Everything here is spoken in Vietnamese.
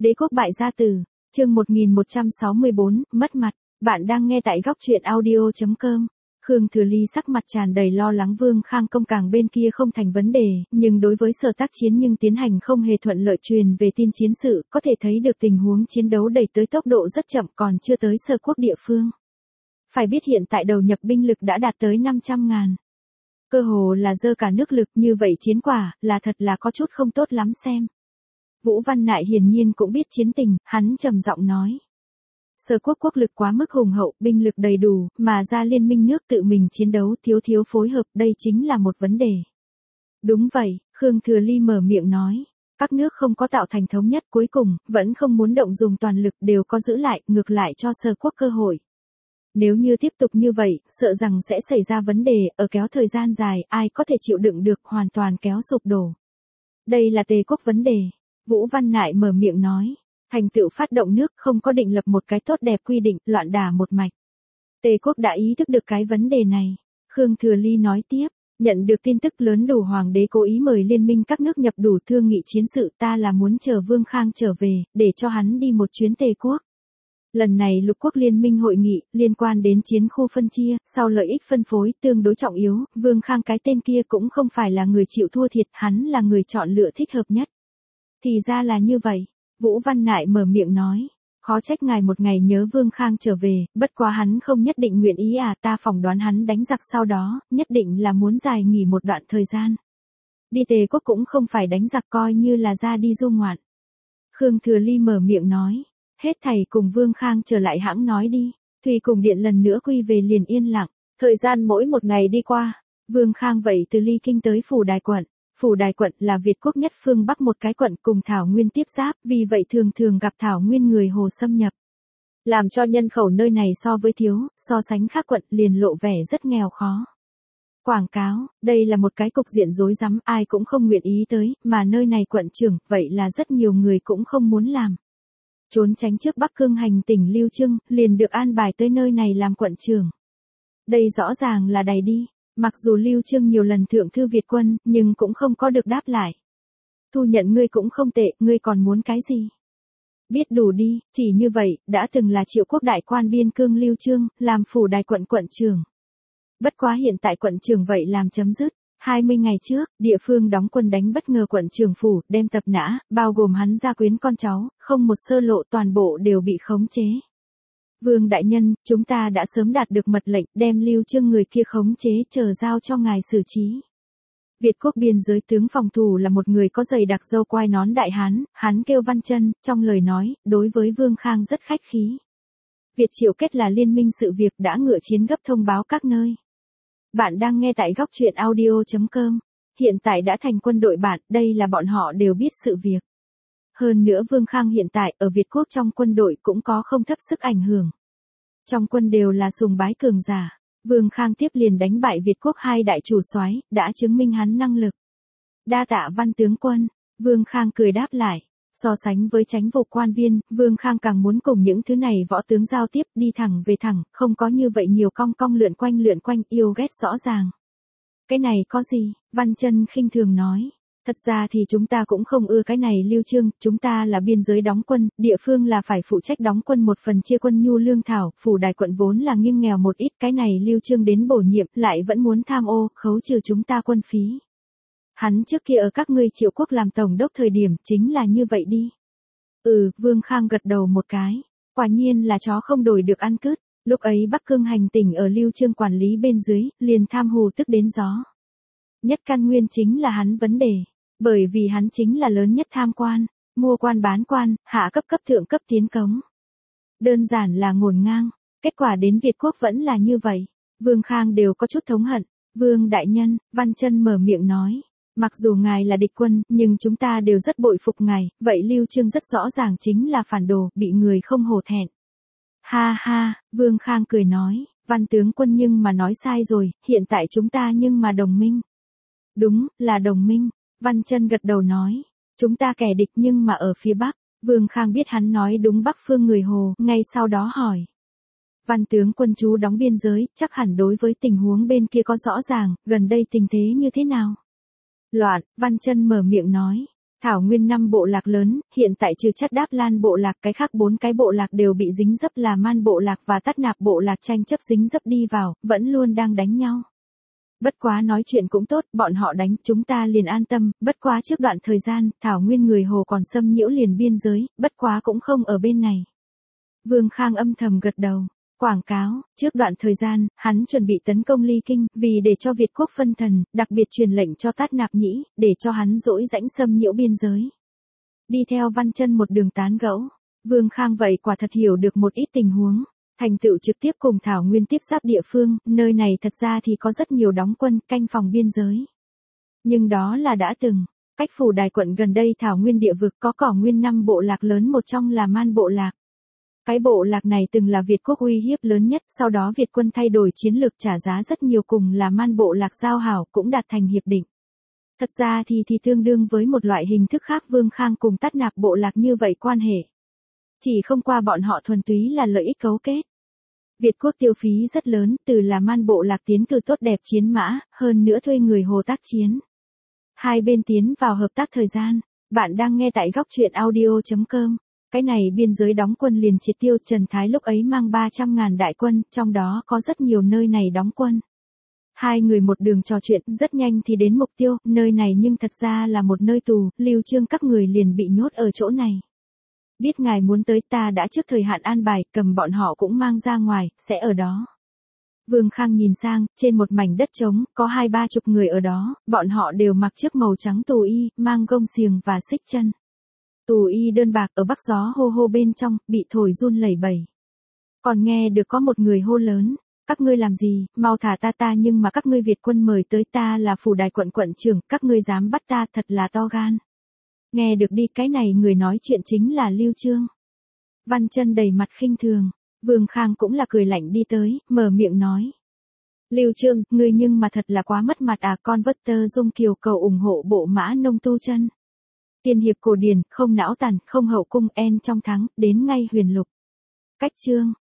Đế quốc bại gia tử, chương 1164, mất mặt. Bạn đang nghe tại góc truyện audio.com. Khương Thừa Ly sắc mặt tràn đầy lo lắng Vương Khang công càng bên kia không thành vấn đề, nhưng đối với sở tác chiến nhưng tiến hành không hề thuận lợi. Truyền về tin chiến sự, có thể thấy được tình huống chiến đấu đẩy tới tốc độ rất chậm, còn chưa tới sở quốc địa phương. Phải biết hiện tại đầu nhập binh lực đã đạt tới 500.000. Cơ hồ là dơ cả nước lực, như vậy chiến quả, là thật là có chút không tốt lắm xem. Vũ Văn Nại hiển nhiên cũng biết chiến tình, hắn trầm giọng nói. Sở quốc quốc lực quá mức hùng hậu, binh lực đầy đủ, mà ra liên minh nước tự mình chiến đấu thiếu phối hợp, đây chính là một vấn đề. Đúng vậy, Khương Thừa Ly mở miệng nói. Các nước không có tạo thành thống nhất, cuối cùng, vẫn không muốn động dùng toàn lực, đều có giữ lại, ngược lại cho sở quốc cơ hội. Nếu như tiếp tục như vậy, sợ rằng sẽ xảy ra vấn đề, ở kéo thời gian dài, ai có thể chịu đựng được, hoàn toàn kéo sụp đổ. Đây là Tề quốc vấn đề. Vũ Văn Nại mở miệng nói, thành tựu phát động nước không có định lập một cái tốt đẹp quy định, loạn đả một mạch. Tề quốc đã ý thức được cái vấn đề này. Khương Thừa Ly nói tiếp, nhận được tin tức lớn đủ hoàng đế cố ý mời liên minh các nước nhập đủ thương nghị chiến sự, ta là muốn chờ Vương Khang trở về, để cho hắn đi một chuyến Tề quốc. Lần này lục quốc liên minh hội nghị, liên quan đến chiến khu phân chia, sau lợi ích phân phối, tương đối trọng yếu, Vương Khang cái tên kia cũng không phải là người chịu thua thiệt, hắn là người chọn lựa thích hợp nhất. Thì ra là như vậy, Vũ Văn Nại mở miệng nói, khó trách ngài một ngày nhớ Vương Khang trở về, bất quá hắn không nhất định nguyện ý à, ta phỏng đoán hắn đánh giặc sau đó, nhất định là muốn dài nghỉ một đoạn thời gian. Đi Tề quốc cũng không phải đánh giặc, coi như là ra đi du ngoạn. Khương Thừa Ly mở miệng nói, hết thầy cùng Vương Khang trở lại hãng nói đi, Thùy cùng điện lần nữa quy về liền yên lặng, thời gian mỗi một ngày đi qua, Vương Khang vậy từ Ly Kinh tới Phủ Đài quận. Phủ Đài quận là Việt quốc nhất phương Bắc một cái quận cùng Thảo Nguyên tiếp giáp, vì vậy thường gặp Thảo Nguyên người Hồ xâm nhập. Làm cho nhân khẩu nơi này so với thiếu, so sánh khác quận liền lộ vẻ rất nghèo khó. Quảng cáo, đây là một cái cục diện rối rắm, ai cũng không nguyện ý tới, mà nơi này quận trưởng, vậy là rất nhiều người cũng không muốn làm. Trốn tránh trước Bắc Cương hành tỉnh Lưu Trưng, liền được an bài tới nơi này làm quận trưởng. Đây rõ ràng là đày đi. Mặc dù Lưu Trưng nhiều lần thượng thư Việt quân, nhưng cũng không có được đáp lại. Thu nhận ngươi cũng không tệ, ngươi còn muốn cái gì? Biết đủ đi, chỉ như vậy, đã từng là Triệu quốc đại quan biên cương Lưu Trưng, làm Phủ Đài quận quận trưởng. Bất quá hiện tại quận trưởng vậy làm chấm dứt. 20 ngày trước, địa phương đóng quân đánh bất ngờ quận trưởng phủ, đem tập nã, bao gồm hắn gia quyến con cháu, không một sơ lộ, toàn bộ đều bị khống chế. Vương đại nhân, chúng ta đã sớm đạt được mật lệnh, đem Lưu Trưng người kia khống chế, chờ giao cho ngài xử trí. Việt quốc biên giới tướng phòng thủ là một người có giày đặc râu quai nón đại hán, hắn kêu Văn Chân, trong lời nói, đối với Vương Khang rất khách khí. Việt Triệu kết là liên minh sự việc đã ngựa chiến gấp thông báo các nơi. Bạn đang nghe tại góc truyện audio.com. Hiện tại đã thành quân đội bạn, đây là bọn họ đều biết sự việc. Hơn nữa Vương Khang hiện tại ở Việt quốc trong quân đội cũng có không thấp sức ảnh hưởng. Trong quân đều là sùng bái cường giả. Vương Khang tiếp liền đánh bại Việt quốc hai đại chủ soái, đã chứng minh hắn năng lực. Đa tạ Văn tướng quân, Vương Khang cười đáp lại. So sánh với chánh vụ quan viên, Vương Khang càng muốn cùng những thứ này võ tướng giao tiếp, đi thẳng về thẳng, không có như vậy nhiều cong cong lượn quanh, yêu ghét rõ ràng. Cái này có gì? Văn Chân khinh thường nói. Thật ra thì chúng ta cũng không ưa cái này Lưu Trương, chúng ta là biên giới đóng quân, địa phương là phải phụ trách đóng quân một phần chia quân nhu lương thảo, Phủ Đài quận vốn là nghiêng nghèo một ít, cái này Lưu Trương đến bổ nhiệm, lại vẫn muốn tham ô, khấu trừ chúng ta quân phí. Hắn trước kia ở các ngươi Triệu quốc làm tổng đốc thời điểm, chính là như vậy đi. Vương Khang gật đầu một cái, quả nhiên là chó không đổi được ăn cứt, lúc ấy Bắc Cương hành tỉnh ở Lưu Trương quản lý bên dưới, liền tham hù tức đến gió. Nhất căn nguyên chính là hắn vấn đề, bởi vì hắn chính là lớn nhất tham quan, mua quan bán quan, hạ cấp thượng cấp tiến cống. Đơn giản là ngổn ngang, kết quả đến Việt quốc vẫn là như vậy. Vương Khang đều có chút thống hận. Vương đại nhân, Văn Chân mở miệng nói, mặc dù ngài là địch quân, nhưng chúng ta đều rất bội phục ngài, vậy Lưu Trương rất rõ ràng chính là phản đồ, bị người không hổ thẹn. Ha ha, Vương Khang cười nói, Văn tướng quân nhưng mà nói sai rồi, hiện tại chúng ta nhưng mà đồng minh. Đúng, là đồng minh, Văn Chân gật đầu nói, chúng ta kẻ địch nhưng mà ở phía Bắc. Vương Khang biết hắn nói đúng Bắc phương người Hồ, ngay sau đó hỏi. Văn tướng quân chú đóng biên giới, chắc hẳn đối với tình huống bên kia có rõ ràng, gần đây tình thế như thế nào? Loạn, Văn Chân mở miệng nói. Thảo Nguyên 5 bộ lạc lớn, hiện tại trừ Chất Đáp Lan bộ lạc, cái khác 4 cái bộ lạc đều bị dính dấp, là Man bộ lạc và Tát Nạp bộ lạc tranh chấp dính dấp đi vào, vẫn luôn đang đánh nhau. Bất quá nói chuyện cũng tốt, bọn họ đánh chúng ta liền an tâm, bất quá trước đoạn thời gian, Thảo Nguyên người Hồ còn xâm nhiễu liền biên giới, bất quá cũng không ở bên này. Vương Khang âm thầm gật đầu. Quảng cáo, trước đoạn thời gian, hắn chuẩn bị tấn công Ly Kinh, vì để cho Việt quốc phân thần, đặc biệt truyền lệnh cho Tát Nạp Nhĩ, để cho hắn dỗi rãnh xâm nhiễu biên giới. Đi theo Văn Chân một đường tán gẫu, Vương Khang vậy quả thật hiểu được một ít tình huống. Thành tựu trực tiếp cùng Thảo Nguyên tiếp giáp địa phương, nơi này thật ra thì có rất nhiều đóng quân canh phòng biên giới. Nhưng đó là đã từng, cách Phủ Đài quận gần đây Thảo Nguyên địa vực có Cỏ Nguyên 5 bộ lạc lớn, một trong là Man bộ lạc. Cái bộ lạc này từng là Việt quốc uy hiếp lớn nhất, sau đó Việt quân thay đổi chiến lược trả giá rất nhiều, cùng là Man bộ lạc giao hảo cũng đạt thành hiệp định. Thật ra thì tương đương với một loại hình thức khác Vương Khang cùng Tát Nạp bộ lạc như vậy quan hệ. Chỉ không qua bọn họ thuần túy là lợi ích cấu kết. Việt quốc tiêu phí rất lớn, từ là Man bộ lạc tiến cử tốt đẹp chiến mã, hơn nữa thuê người Hồ tác chiến. Hai bên tiến vào hợp tác thời gian. Bạn đang nghe tại góc truyện audio.com. Cái này biên giới đóng quân liền triệt tiêu, Trần Thái lúc ấy mang 300.000 đại quân, trong đó có rất nhiều nơi này đóng quân. Hai người một đường trò chuyện, rất nhanh thì đến mục tiêu, nơi này nhưng thật ra là một nơi tù, Lưu Trương các người liền bị nhốt ở chỗ này. Biết ngài muốn tới, ta đã trước thời hạn an bài, cầm bọn họ cũng mang ra ngoài, sẽ ở đó. Vương Khang nhìn sang, trên một mảnh đất trống, có 20-30 người ở đó, bọn họ đều mặc chiếc màu trắng tù y, mang gông xiềng và xích chân. Tù y đơn bạc ở bắc gió hô hô bên trong, bị thổi run lẩy bẩy. Còn nghe được có một người hô lớn, các ngươi làm gì, mau thả ta, nhưng mà các ngươi Việt quân mời tới, ta là Phủ Đài quận quận trưởng, các ngươi dám bắt ta, thật là to gan. Nghe được đi, cái này người nói chuyện chính là Lưu Trương. Văn Chân đầy mặt khinh thường, Vương Khang cũng là cười lạnh đi tới, mở miệng nói. Lưu Trương, ngươi nhưng mà thật là quá mất mặt à, con vất tơ dung kiều cầu ủng hộ bộ mã nông tu chân. Tiên hiệp cổ điển, không não tàn, không hậu cung, en trong thắng, đến ngay huyền lục. Cách chương.